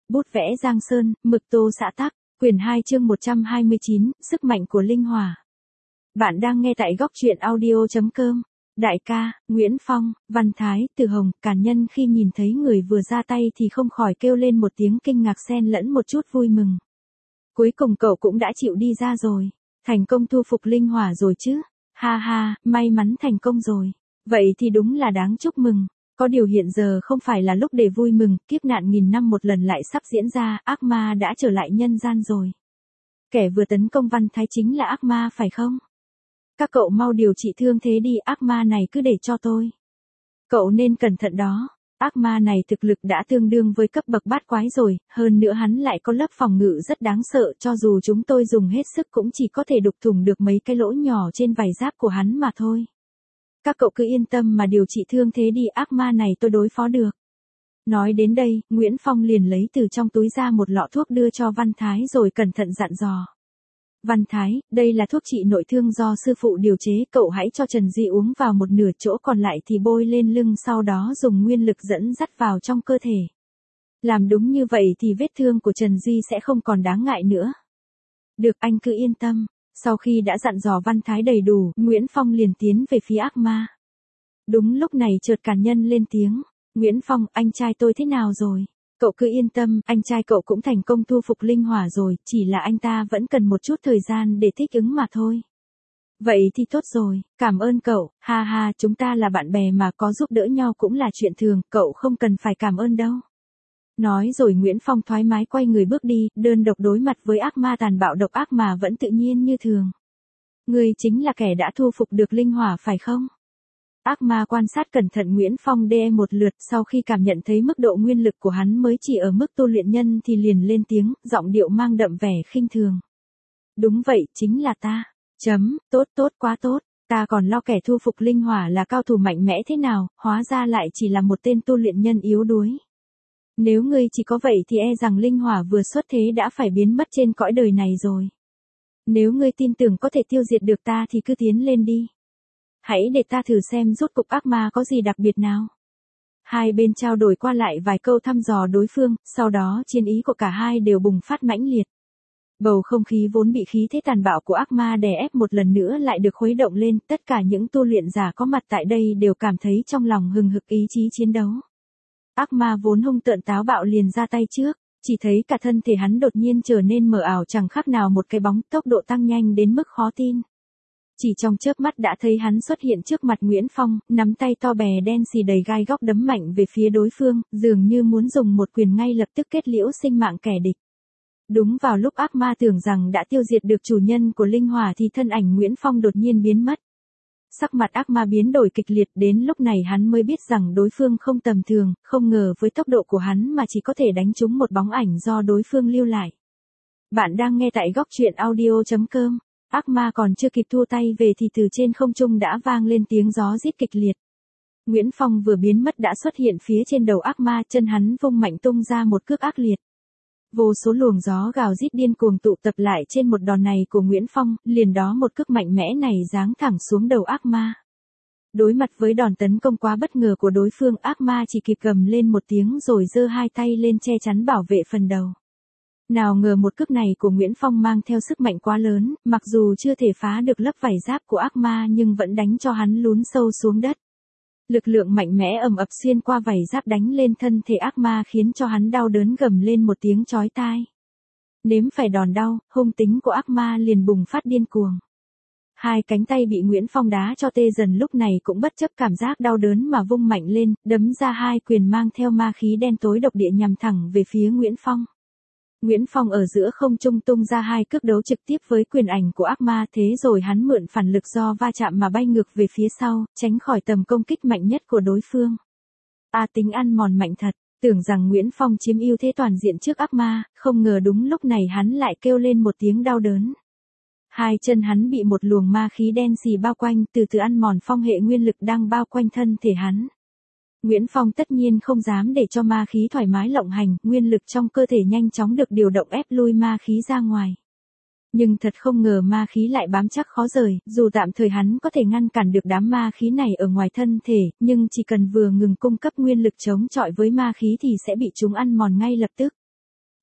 bút vẽ Giang Sơn, mực tô xã tắc, quyển 2 chương 129, sức mạnh của linh hỏa. Bạn đang nghe tại góc truyện audio.com. Đại ca, Nguyễn Phong, Văn Thái, Từ Hồng, Càn Nhân khi nhìn thấy người vừa ra tay thì không khỏi kêu lên một tiếng kinh ngạc xen lẫn một chút vui mừng. Cuối cùng cậu cũng đã chịu đi ra rồi. Thành công thu phục linh hỏa rồi chứ? Ha ha, may mắn thành công rồi. Vậy thì đúng là đáng chúc mừng. Có điều hiện giờ không phải là lúc để vui mừng, kiếp nạn nghìn năm một lần lại sắp diễn ra, ác ma đã trở lại nhân gian rồi. Kẻ vừa tấn công Văn Thái chính là ác ma phải không? Các cậu mau điều trị thương thế đi, ác ma này cứ để cho tôi. Cậu nên cẩn thận đó, ác ma này thực lực đã tương đương với cấp bậc bát quái rồi, hơn nữa hắn lại có lớp phòng ngự rất đáng sợ, cho dù chúng tôi dùng hết sức cũng chỉ có thể đục thủng được mấy cái lỗ nhỏ trên vảy giáp của hắn mà thôi. Các cậu cứ yên tâm mà điều trị thương thế đi, ác ma này tôi đối phó được. Nói đến đây, Nguyễn Phong liền lấy từ trong túi ra một lọ thuốc đưa cho Văn Thái rồi cẩn thận dặn dò. Văn Thái, đây là thuốc trị nội thương do sư phụ điều chế, cậu hãy cho Trần Di uống vào một nửa, chỗ còn lại thì bôi lên lưng, sau đó dùng nguyên lực dẫn dắt vào trong cơ thể. Làm đúng như vậy thì vết thương của Trần Di sẽ không còn đáng ngại nữa. Được, anh cứ yên tâm. Sau khi đã dặn dò Văn Thái đầy đủ, Nguyễn Phong liền tiến về phía ác ma. Đúng lúc này chợt Càn Nhân lên tiếng. Nguyễn Phong, anh trai tôi thế nào rồi? Cậu cứ yên tâm, anh trai cậu cũng thành công thu phục linh hỏa rồi, chỉ là anh ta vẫn cần một chút thời gian để thích ứng mà thôi. Vậy thì tốt rồi, cảm ơn cậu, ha ha, chúng ta là bạn bè mà, có giúp đỡ nhau cũng là chuyện thường, cậu không cần phải cảm ơn đâu. Nói rồi Nguyễn Phong thoải mái quay người bước đi, đơn độc đối mặt với ác ma tàn bạo độc ác mà vẫn tự nhiên như thường. Ngươi chính là kẻ đã thu phục được linh hỏa phải không? Ác ma quan sát cẩn thận Nguyễn Phong đe một lượt, sau khi cảm nhận thấy mức độ nguyên lực của hắn mới chỉ ở mức tu luyện nhân thì liền lên tiếng, giọng điệu mang đậm vẻ khinh thường. Đúng vậy, chính là ta. Tốt tốt quá tốt, ta còn lo kẻ thu phục linh hỏa là cao thủ mạnh mẽ thế nào, hóa ra lại chỉ là một tên tu luyện nhân yếu đuối. Nếu ngươi chỉ có vậy thì e rằng linh hỏa vừa xuất thế đã phải biến mất trên cõi đời này rồi. Nếu ngươi tin tưởng có thể tiêu diệt được ta thì cứ tiến lên đi. Hãy để ta thử xem rốt cục ác ma có gì đặc biệt nào. Hai bên trao đổi qua lại vài câu thăm dò đối phương, sau đó chiến ý của cả hai đều bùng phát mãnh liệt. Bầu không khí vốn bị khí thế tàn bạo của ác ma đè ép một lần nữa lại được khuấy động lên, tất cả những tu luyện giả có mặt tại đây đều cảm thấy trong lòng hừng hực ý chí chiến đấu. Ác ma vốn hung tợn táo bạo liền ra tay trước, chỉ thấy cả thân thể hắn đột nhiên trở nên mờ ảo chẳng khác nào một cái bóng, tốc độ tăng nhanh đến mức khó tin. Chỉ trong chớp mắt đã thấy hắn xuất hiện trước mặt Nguyễn Phong, nắm tay to bè đen xì đầy gai góc đấm mạnh về phía đối phương, dường như muốn dùng một quyền ngay lập tức kết liễu sinh mạng kẻ địch. Đúng vào lúc ác ma tưởng rằng đã tiêu diệt được chủ nhân của linh hỏa thì thân ảnh Nguyễn Phong đột nhiên biến mất. Sắc mặt ác ma biến đổi kịch liệt, đến lúc này hắn mới biết rằng đối phương không tầm thường, không ngờ với tốc độ của hắn mà chỉ có thể đánh trúng một bóng ảnh do đối phương lưu lại. Bạn đang nghe tại góc truyện audio.com. Ác ma còn chưa kịp thua tay về thì từ trên không trung đã vang lên tiếng gió rít kịch liệt. Nguyễn Phong vừa biến mất đã xuất hiện phía trên đầu ác ma, chân hắn vung mạnh tung ra một cước ác liệt. Vô số luồng gió gào rít điên cuồng tụ tập lại trên một đòn này của Nguyễn Phong, liền đó một cước mạnh mẽ này giáng thẳng xuống đầu ác ma. Đối mặt với đòn tấn công quá bất ngờ của đối phương, ác ma chỉ kịp gầm lên một tiếng rồi giơ hai tay lên che chắn bảo vệ phần đầu. Nào ngờ một cước này của Nguyễn Phong mang theo sức mạnh quá lớn, mặc dù chưa thể phá được lớp vảy giáp của ác ma nhưng vẫn đánh cho hắn lún sâu xuống đất. Lực lượng mạnh mẽ ầm ập xuyên qua vảy giáp đánh lên thân thể ác ma khiến cho hắn đau đớn gầm lên một tiếng chói tai. Nếm phải đòn đau, hung tính của ác ma liền bùng phát điên cuồng. Hai cánh tay bị Nguyễn Phong đá cho tê dần lúc này cũng bất chấp cảm giác đau đớn mà vung mạnh lên, đấm ra hai quyền mang theo ma khí đen tối độc địa nhằm thẳng về phía Nguyễn Phong. Nguyễn Phong ở giữa không trung tung ra hai cước đấu trực tiếp với quyền ảnh của ác ma, thế rồi hắn mượn phản lực do va chạm mà bay ngược về phía sau, tránh khỏi tầm công kích mạnh nhất của đối phương. Tính ăn mòn mạnh thật, tưởng rằng Nguyễn Phong chiếm ưu thế toàn diện trước ác ma, không ngờ đúng lúc này hắn lại kêu lên một tiếng đau đớn. Hai chân hắn bị một luồng ma khí đen xì bao quanh, từ từ ăn mòn phong hệ nguyên lực đang bao quanh thân thể hắn. Nguyễn Phong tất nhiên không dám để cho ma khí thoải mái lộng hành, nguyên lực trong cơ thể nhanh chóng được điều động ép lui ma khí ra ngoài. Nhưng thật không ngờ ma khí lại bám chắc khó rời, dù tạm thời hắn có thể ngăn cản được đám ma khí này ở ngoài thân thể, nhưng chỉ cần vừa ngừng cung cấp nguyên lực chống chọi với ma khí thì sẽ bị chúng ăn mòn ngay lập tức.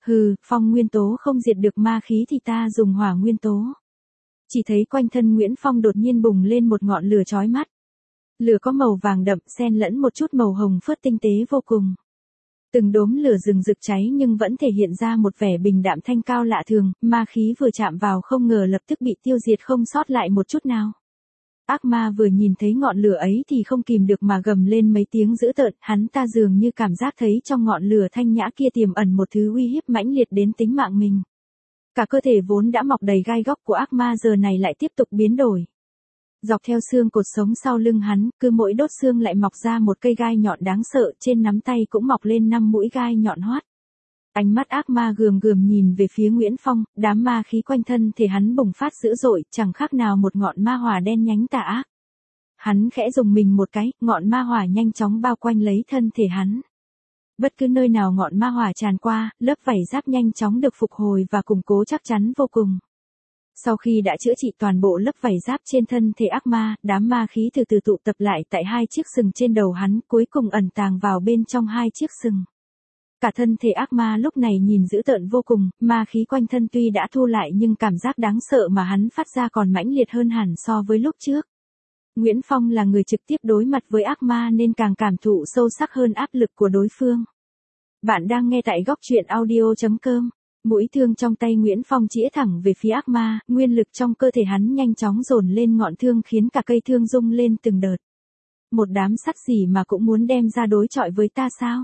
Hừ, phong nguyên tố không diệt được ma khí thì ta dùng hỏa nguyên tố. Chỉ thấy quanh thân Nguyễn Phong đột nhiên bùng lên một ngọn lửa chói mắt. Lửa có màu vàng đậm xen lẫn một chút màu hồng phớt tinh tế vô cùng. Từng đốm lửa rừng rực cháy nhưng vẫn thể hiện ra một vẻ bình đạm thanh cao lạ thường, ma khí vừa chạm vào không ngờ lập tức bị tiêu diệt không sót lại một chút nào. Ác ma vừa nhìn thấy ngọn lửa ấy thì không kìm được mà gầm lên mấy tiếng dữ tợn, hắn ta dường như cảm giác thấy trong ngọn lửa thanh nhã kia tiềm ẩn một thứ uy hiếp mãnh liệt đến tính mạng mình. Cả cơ thể vốn đã mọc đầy gai góc của ác ma giờ này lại tiếp tục biến đổi. Dọc theo xương cột sống sau lưng hắn, cứ mỗi đốt xương lại mọc ra một cây gai nhọn đáng sợ, trên nắm tay cũng mọc lên 5 mũi gai nhọn hoắt. Ánh mắt ác ma gườm gườm nhìn về phía Nguyễn Phong, đám ma khí quanh thân thể hắn bùng phát dữ dội, chẳng khác nào một ngọn ma hỏa đen nhánh tà ác. Hắn khẽ dùng mình một cái, ngọn ma hỏa nhanh chóng bao quanh lấy thân thể hắn. Bất cứ nơi nào ngọn ma hỏa tràn qua, lớp vảy giáp nhanh chóng được phục hồi và củng cố chắc chắn vô cùng. Sau khi đã chữa trị toàn bộ lớp vảy giáp trên thân thể ác ma, đám ma khí từ từ tụ tập lại tại 2 chiếc sừng trên đầu hắn, cuối cùng ẩn tàng vào bên trong 2 chiếc sừng. Cả thân thể ác ma lúc này nhìn dữ tợn vô cùng, ma khí quanh thân tuy đã thu lại nhưng cảm giác đáng sợ mà hắn phát ra còn mãnh liệt hơn hẳn so với lúc trước. Nguyễn Phong là người trực tiếp đối mặt với ác ma nên càng cảm thụ sâu sắc hơn áp lực của đối phương. Bạn đang nghe tại góc truyện audio.com. Mũi thương trong tay Nguyễn Phong chĩa thẳng về phía ác ma, nguyên lực trong cơ thể hắn nhanh chóng dồn lên ngọn thương khiến cả cây thương rung lên từng đợt. Một đám sắt gì mà cũng muốn đem ra đối chọi với ta sao?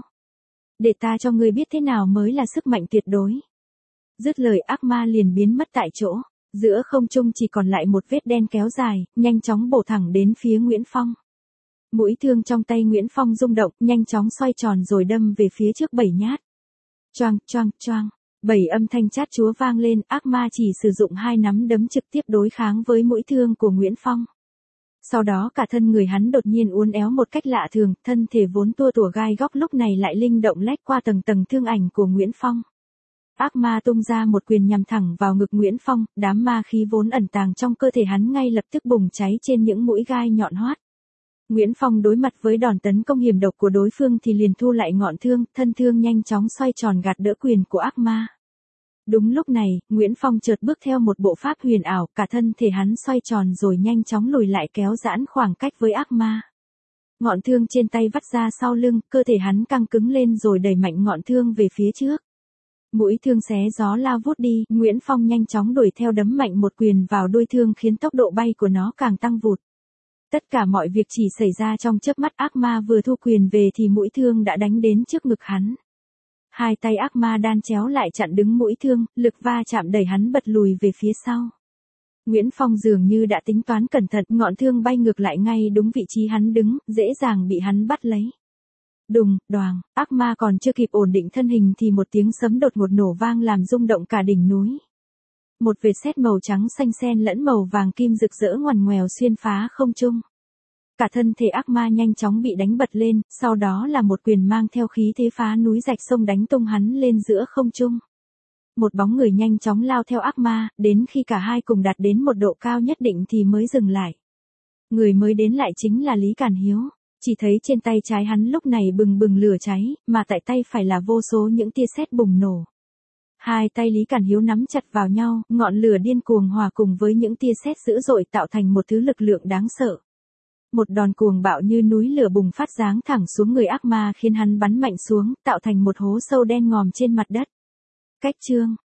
Để ta cho ngươi biết thế nào mới là sức mạnh tuyệt đối. Dứt lời ác ma liền biến mất tại chỗ, giữa không trung chỉ còn lại một vết đen kéo dài, nhanh chóng bổ thẳng đến phía Nguyễn Phong. Mũi thương trong tay Nguyễn Phong rung động, nhanh chóng xoay tròn rồi đâm về phía trước 7 nhát. Choang, choang, choang. 7 âm thanh chát chúa vang lên, ác ma chỉ sử dụng 2 nắm đấm trực tiếp đối kháng với mũi thương của Nguyễn Phong. Sau đó cả thân người hắn đột nhiên uốn éo một cách lạ thường, thân thể vốn tua tủa gai góc lúc này lại linh động lách qua tầng tầng thương ảnh của Nguyễn Phong. Ác ma tung ra một quyền nhằm thẳng vào ngực Nguyễn Phong, đám ma khí vốn ẩn tàng trong cơ thể hắn ngay lập tức bùng cháy trên những mũi gai nhọn hoắt. Nguyễn Phong đối mặt với đòn tấn công hiểm độc của đối phương thì liền thu lại ngọn thương, thân thương nhanh chóng xoay tròn gạt đỡ quyền của ác ma. Đúng lúc này, Nguyễn Phong chợt bước theo một bộ pháp huyền ảo, cả thân thể hắn xoay tròn rồi nhanh chóng lùi lại kéo giãn khoảng cách với ác ma. Ngọn thương trên tay vắt ra sau lưng, cơ thể hắn căng cứng lên rồi đẩy mạnh ngọn thương về phía trước. Mũi thương xé gió lao vút đi, Nguyễn Phong nhanh chóng đuổi theo đấm mạnh một quyền vào đuôi thương khiến tốc độ bay của nó càng tăng vụt. Tất cả mọi việc chỉ xảy ra trong chớp mắt, ác ma vừa thu quyền về thì mũi thương đã đánh đến trước ngực hắn. 2 tay ác ma đan chéo lại chặn đứng mũi thương, lực va chạm đẩy hắn bật lùi về phía sau. Nguyễn Phong dường như đã tính toán cẩn thận, ngọn thương bay ngược lại ngay đúng vị trí hắn đứng, dễ dàng bị hắn bắt lấy. Đùng, đoàng, ác ma còn chưa kịp ổn định thân hình thì một tiếng sấm đột ngột nổ vang làm rung động cả đỉnh núi. Một vệt sét màu trắng xanh xen lẫn màu vàng kim rực rỡ ngoằn ngoèo xuyên phá không trung. Cả thân thể ác ma nhanh chóng bị đánh bật lên, sau đó là một quyền mang theo khí thế phá núi rạch sông đánh tung hắn lên giữa không trung. Một bóng người nhanh chóng lao theo ác ma, đến khi cả hai cùng đạt đến một độ cao nhất định thì mới dừng lại. Người mới đến lại chính là Lý Càn Hiếu. Chỉ thấy trên tay trái hắn lúc này bừng bừng lửa cháy, mà tại tay phải là vô số những tia sét bùng nổ. 2 tay Lý Càn Hiếu nắm chặt vào nhau, ngọn lửa điên cuồng hòa cùng với những tia sét dữ dội tạo thành một thứ lực lượng đáng sợ. Một đòn cuồng bạo như núi lửa bùng phát giáng thẳng xuống người ác ma khiến hắn bắn mạnh xuống, tạo thành một hố sâu đen ngòm trên mặt đất. Cách chương